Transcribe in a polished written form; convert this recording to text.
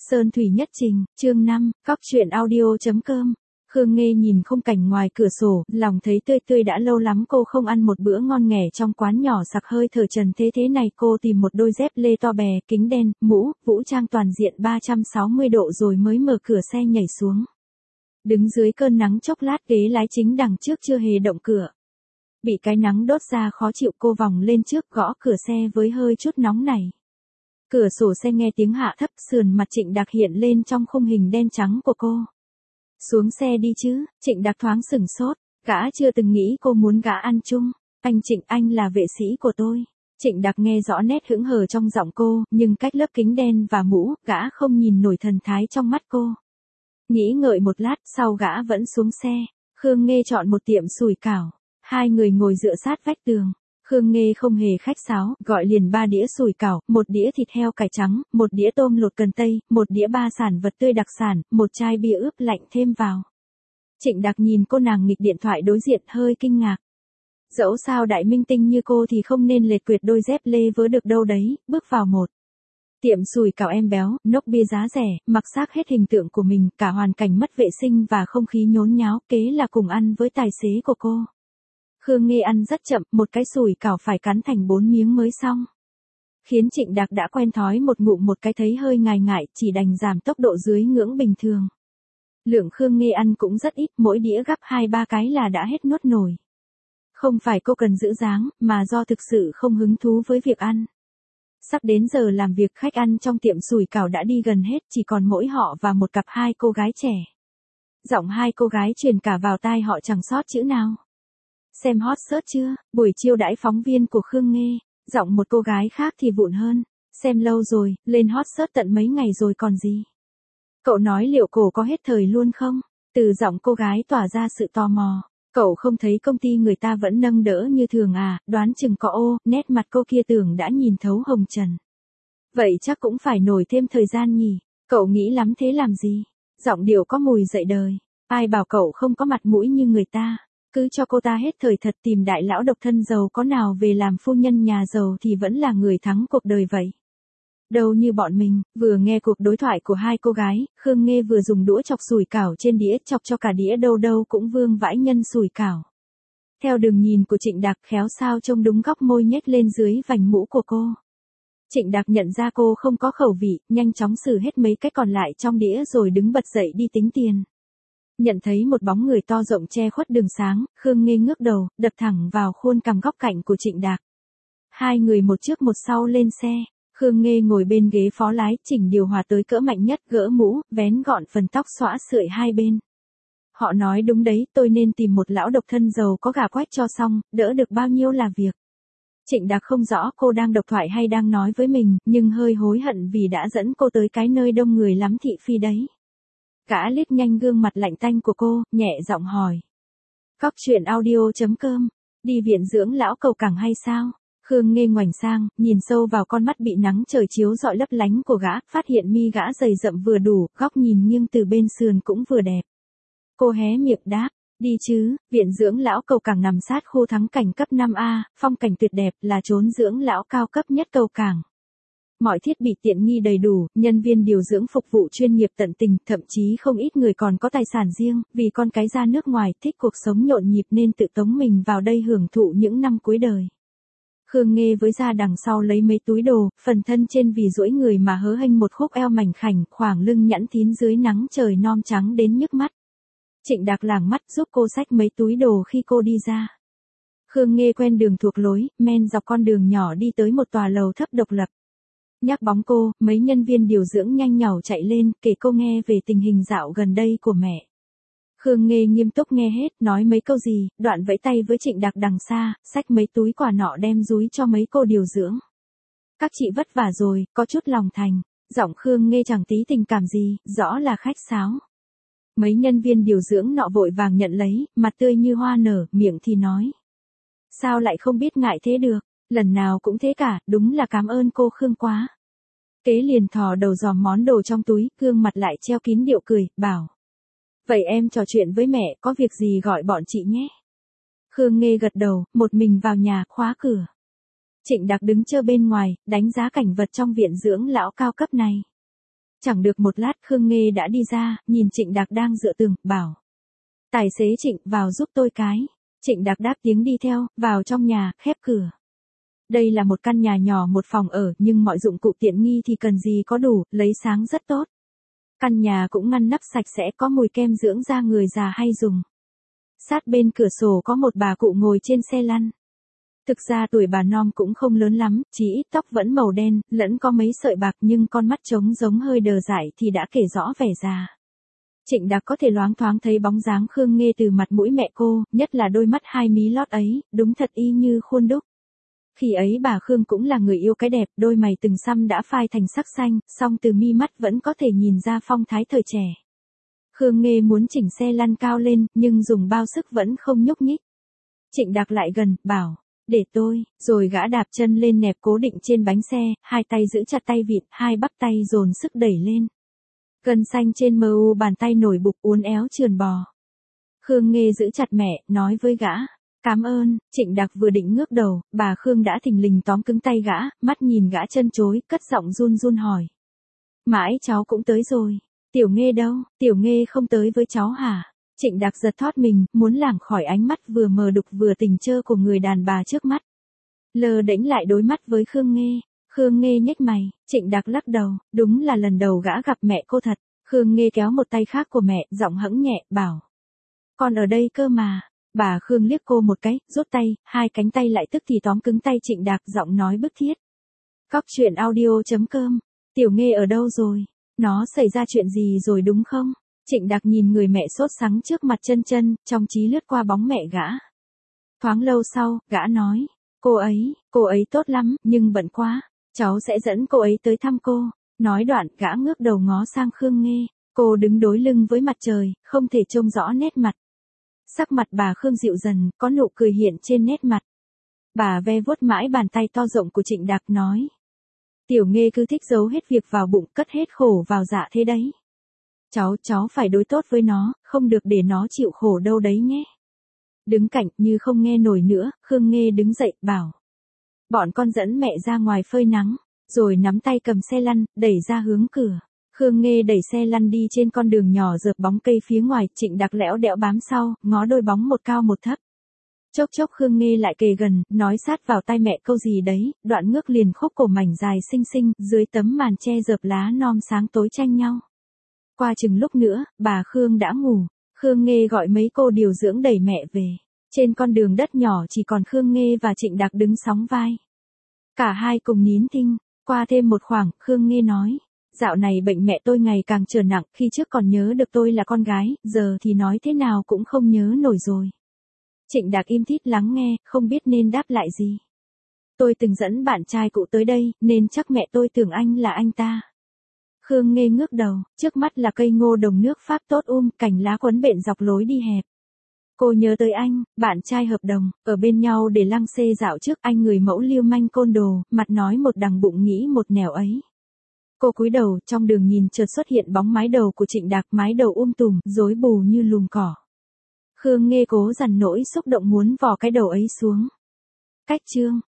Sơn thủy nhất trình, chương 5, Cóc truyện audio.com. Khương Nghê nhìn khung cảnh ngoài cửa sổ, lòng thấy tươi tươi, đã lâu lắm cô không ăn một bữa ngon nghẻ trong quán nhỏ sặc hơi thở trần thế này. Cô tìm một đôi dép lê to bè, kính đen, mũ, vũ trang toàn diện 360 độ rồi mới mở cửa xe nhảy xuống. Đứng dưới cơn nắng chốc lát, ghế lái chính đằng trước chưa hề động cửa. Bị cái nắng đốt ra khó chịu, cô vòng lên trước gõ cửa xe với hơi chút nóng này. Cửa sổ xe nghe tiếng hạ thấp, sườn mặt Trịnh Đạc hiện lên trong khung hình đen trắng của cô. Xuống xe đi chứ, Trịnh Đạc thoáng sửng sốt, gã chưa từng nghĩ cô muốn gã ăn chung. Anh Trịnh, anh là vệ sĩ của tôi. Trịnh Đạc nghe rõ nét hững hờ trong giọng cô, nhưng cách lớp kính đen và mũ, gã không nhìn nổi thần thái trong mắt cô. Nghĩ ngợi một lát, sau gã vẫn xuống xe. Khương Nghê chọn một tiệm sủi cảo. Hai người ngồi dựa sát vách tường. Khương Nghê không hề khách sáo, gọi liền 3 đĩa sủi cảo, 1 đĩa thịt heo cải trắng, 1 đĩa tôm lột cần tây, 1 đĩa 3 sản vật tươi đặc sản, 1 chai bia ướp lạnh thêm vào. Trịnh Đạc nhìn cô nàng nghịch điện thoại đối diện hơi kinh ngạc. Dẫu sao đại minh tinh như cô thì không nên lệch quyệt đôi dép lê vớ được đâu đấy, bước vào một tiệm sủi cảo em béo, nốc bia giá rẻ, mặc xác hết hình tượng của mình, cả hoàn cảnh mất vệ sinh và không khí nhốn nháo, kế là cùng ăn với tài xế của cô. Khương Nghê ăn rất chậm, một cái sủi cảo phải cắn thành 4 miếng mới xong. Khiến Trịnh Đạc đã quen thói một ngụm một cái thấy hơi ngại, chỉ đành giảm tốc độ dưới ngưỡng bình thường. Lượng Khương Nghê ăn cũng rất ít, mỗi đĩa gắp 2-3 cái là đã hết nuốt nổi. Không phải cô cần giữ dáng, mà do thực sự không hứng thú với việc ăn. Sắp đến giờ làm việc, khách ăn trong tiệm sủi cảo đã đi gần hết, chỉ còn mỗi họ và một cặp 2 cô gái trẻ. Giọng 2 cô gái truyền cả vào tai họ chẳng sót chữ nào. Xem hot search chưa, buổi chiêu đãi phóng viên của Khương Nghê. Giọng một cô gái khác thì vụn hơn. Xem lâu rồi, lên hot search tận mấy ngày rồi còn gì. Cậu nói liệu cổ có hết thời luôn không? Từ giọng cô gái tỏa ra sự tò mò. Cậu không thấy công ty người ta vẫn nâng đỡ như thường à, đoán chừng có ô, nét mặt cô kia tưởng đã nhìn thấu hồng trần. Vậy chắc cũng phải nổi thêm thời gian nhỉ, cậu nghĩ lắm thế làm gì? Giọng điệu có mùi dậy đời. Ai bảo cậu không có mặt mũi như người ta? Cứ cho cô ta hết thời thật, tìm đại lão độc thân giàu có nào về làm phu nhân nhà giàu thì vẫn là người thắng cuộc đời vậy. Đâu như bọn mình. Vừa nghe cuộc đối thoại của 2 cô gái, Khương Nghê vừa dùng đũa chọc sủi cảo trên đĩa, chọc cho cả đĩa đâu cũng vương vãi nhân sủi cảo. Theo đường nhìn của Trịnh Đạc, khéo sao trông đúng góc môi nhếch lên dưới vành mũ của cô. Trịnh Đạc nhận ra cô không có khẩu vị, nhanh chóng xử hết mấy cái còn lại trong đĩa rồi đứng bật dậy đi tính tiền. Nhận thấy một bóng người to rộng che khuất đường sáng, Khương Nghê ngước đầu, đập thẳng vào khuôn cằm góc cạnh của Trịnh Đạc. Hai người một trước một sau lên xe. Khương Nghê ngồi bên ghế phó lái, chỉnh điều hòa tới cỡ mạnh nhất, gỡ mũ, vén gọn phần tóc xõa sưởi hai bên. Họ nói đúng đấy, tôi nên tìm một lão độc thân giàu có gà quách cho xong, đỡ được bao nhiêu là việc. Trịnh Đạc không rõ cô đang độc thoại hay đang nói với mình, nhưng hơi hối hận vì đã dẫn cô tới cái nơi đông người lắm thị phi đấy. Gã liếc nhanh gương mặt lạnh tanh của cô, nhẹ giọng hỏi. Cóc truyện audio.com, đi viện dưỡng lão cầu cảng hay sao? Khương Nghê ngoảnh sang, nhìn sâu vào con mắt bị nắng trời chiếu rọi lấp lánh của gã, phát hiện mi gã dày rậm vừa đủ, góc nhìn nghiêng từ bên sườn cũng vừa đẹp. Cô hé miệng đáp, đi chứ, viện dưỡng lão cầu cảng nằm sát khu thắng cảnh cấp 5A, phong cảnh tuyệt đẹp, là chốn dưỡng lão cao cấp nhất cầu cảng. Mọi thiết bị tiện nghi đầy đủ, nhân viên điều dưỡng phục vụ chuyên nghiệp tận tình, thậm chí không ít người còn có tài sản riêng, vì con cái ra nước ngoài thích cuộc sống nhộn nhịp nên tự tống mình vào đây hưởng thụ những năm cuối đời. Khương Nghê với ra đằng sau lấy mấy túi đồ, phần thân trên vì duỗi người mà hớ hênh một khúc eo mảnh khảnh, khoảng lưng nhẵn thín dưới nắng trời non trắng đến nhức mắt. Trịnh Đạc lảng mắt giúp cô xách mấy túi đồ khi cô đi ra. Khương Nghê quen đường thuộc lối, men dọc con đường nhỏ đi tới một tòa lầu thấp độc lập. Nhắc bóng cô, mấy nhân viên điều dưỡng nhanh nhảu chạy lên, kể cô nghe về tình hình dạo gần đây của mẹ. Khương Nghê nghiêm túc nghe hết, nói mấy câu gì, đoạn vẫy tay với Trịnh Đạc đằng xa, xách mấy túi quà nọ đem dúi cho mấy cô điều dưỡng. Các chị vất vả rồi, có chút lòng thành. Giọng Khương Nghê chẳng tí tình cảm gì, rõ là khách sáo. Mấy nhân viên điều dưỡng nọ vội vàng nhận lấy, mặt tươi như hoa nở, miệng thì nói. Sao lại không biết ngại thế được, lần nào cũng thế cả, đúng là cảm ơn cô Khương quá. Kế liền thò đầu dòm món đồ trong túi, gương mặt lại treo kín điệu cười, bảo. Vậy em trò chuyện với mẹ, có việc gì gọi bọn chị nhé. Khương Nghê gật đầu, một mình vào nhà, khóa cửa. Trịnh Đạc đứng chờ bên ngoài, đánh giá cảnh vật trong viện dưỡng lão cao cấp này. Chẳng được một lát Khương Nghê đã đi ra, nhìn Trịnh Đạc đang dựa tường, bảo. Tài xế Trịnh, vào giúp tôi cái. Trịnh Đạc đáp tiếng đi theo, vào trong nhà, khép cửa. Đây là một căn nhà nhỏ một phòng ở, nhưng mọi dụng cụ tiện nghi thì cần gì có đủ, lấy sáng rất tốt. Căn nhà cũng ngăn nắp sạch sẽ, có mùi kem dưỡng da người già hay dùng. Sát bên cửa sổ có một bà cụ ngồi trên xe lăn. Thực ra tuổi bà Nom cũng không lớn lắm, chỉ ít tóc vẫn màu đen, lẫn có mấy sợi bạc nhưng con mắt trống giống hơi đờ dại thì đã kể rõ vẻ già. Trịnh Đạc có thể loáng thoáng thấy bóng dáng Khương Nghê từ mặt mũi mẹ cô, nhất là đôi mắt hai mí lót ấy, đúng thật y như khuôn đúc. Khi ấy bà Khương cũng là người yêu cái đẹp, đôi mày từng xăm đã phai thành sắc xanh, song từ mi mắt vẫn có thể nhìn ra phong thái thời trẻ. Khương Nghê muốn chỉnh xe lăn cao lên, nhưng dùng bao sức vẫn không nhúc nhích. Trịnh Đạc lại gần, bảo, để tôi, rồi gã đạp chân lên nẹp cố định trên bánh xe, hai tay giữ chặt tay vịt, hai bắp tay dồn sức đẩy lên. Gân xanh trên mu bàn tay nổi bục uốn éo trườn bò. Khương Nghê giữ chặt mẹ, nói với gã. Cảm ơn. Trịnh Đạc vừa định ngước đầu, bà Khương đã thình lình tóm cứng tay gã, mắt nhìn gã chân chối, cất giọng run run hỏi. Mãi cháu cũng tới rồi. Tiểu Nghê đâu? Tiểu Nghê không tới với cháu hả? Trịnh Đạc giật thót mình, muốn lảng khỏi ánh mắt vừa mờ đục vừa tình chơ của người đàn bà trước mắt. Lờ đễnh lại đối mắt với Khương Nghê. Khương Nghê nhếch mày, Trịnh Đạc lắc đầu, đúng là lần đầu gã gặp mẹ cô thật. Khương Nghê kéo một tay khác của mẹ, giọng hững nhẹ, bảo. Con ở đây cơ mà. Bà Khương liếc cô một cái, rút tay, hai cánh tay lại tức thì tóm cứng tay Trịnh Đạc, giọng nói bức thiết. Cóc truyện audio.com. Tiểu Nghê ở đâu rồi? Nó xảy ra chuyện gì rồi đúng không? Trịnh Đạc nhìn người mẹ sốt sắng trước mặt chân chân, trong trí lướt qua bóng mẹ gã. Thoáng lâu sau, gã nói. Cô ấy tốt lắm, nhưng bận quá. Cháu sẽ dẫn cô ấy tới thăm cô. Nói đoạn, gã ngước đầu ngó sang Khương Nghê. Cô đứng đối lưng với mặt trời, không thể trông rõ nét mặt. Sắc mặt bà Khương dịu dần, có nụ cười hiện trên nét mặt. Bà ve vuốt mãi bàn tay to rộng của Trịnh Đạc nói. Tiểu Nghê cứ thích giấu hết việc vào bụng, cất hết khổ vào dạ thế đấy. Cháu phải đối tốt với nó, không được để nó chịu khổ đâu đấy nhé. Đứng cạnh, như không nghe nổi nữa, Khương Nghê đứng dậy, bảo. Bọn con dẫn mẹ ra ngoài phơi nắng, rồi nắm tay cầm xe lăn, đẩy ra hướng cửa. Khương Nghê đẩy xe lăn đi trên con đường nhỏ rợp bóng cây phía ngoài, Trịnh Đạc lẽo đẽo bám sau, ngó đôi bóng một cao một thấp. Chốc chốc Khương Nghê lại kề gần, nói sát vào tai mẹ câu gì đấy, đoạn ngước liền khúc cổ mảnh dài xinh xinh, dưới tấm màn che rợp lá non sáng tối tranh nhau. Qua chừng lúc nữa, bà Khương đã ngủ, Khương Nghê gọi mấy cô điều dưỡng đẩy mẹ về. Trên con đường đất nhỏ chỉ còn Khương Nghê và Trịnh Đạc đứng sóng vai. Cả hai cùng nín thinh, qua thêm một khoảng, Khương Nghê nói. Dạo này bệnh mẹ tôi ngày càng trở nặng, khi trước còn nhớ được tôi là con gái, giờ thì nói thế nào cũng không nhớ nổi rồi. Trịnh Đạc im thít lắng nghe, không biết nên đáp lại gì. Tôi từng dẫn bạn trai cũ tới đây, nên chắc mẹ tôi tưởng anh là anh ta. Khương Nghê ngước đầu, trước mắt là cây ngô đồng nước Pháp tốt cành lá quấn bện dọc lối đi hẹp. Cô nhớ tới anh, bạn trai hợp đồng, ở bên nhau để lăng xê dạo trước, anh người mẫu lưu manh côn đồ, mặt nói một đằng bụng nghĩ một nẻo ấy. Cô cúi đầu, trong đường nhìn chợt xuất hiện bóng mái đầu của Trịnh Đạc, mái đầu tùm, rối bù như lùm cỏ. Khương Nghê cố dằn nỗi xúc động muốn vò cái đầu ấy xuống. Cách chương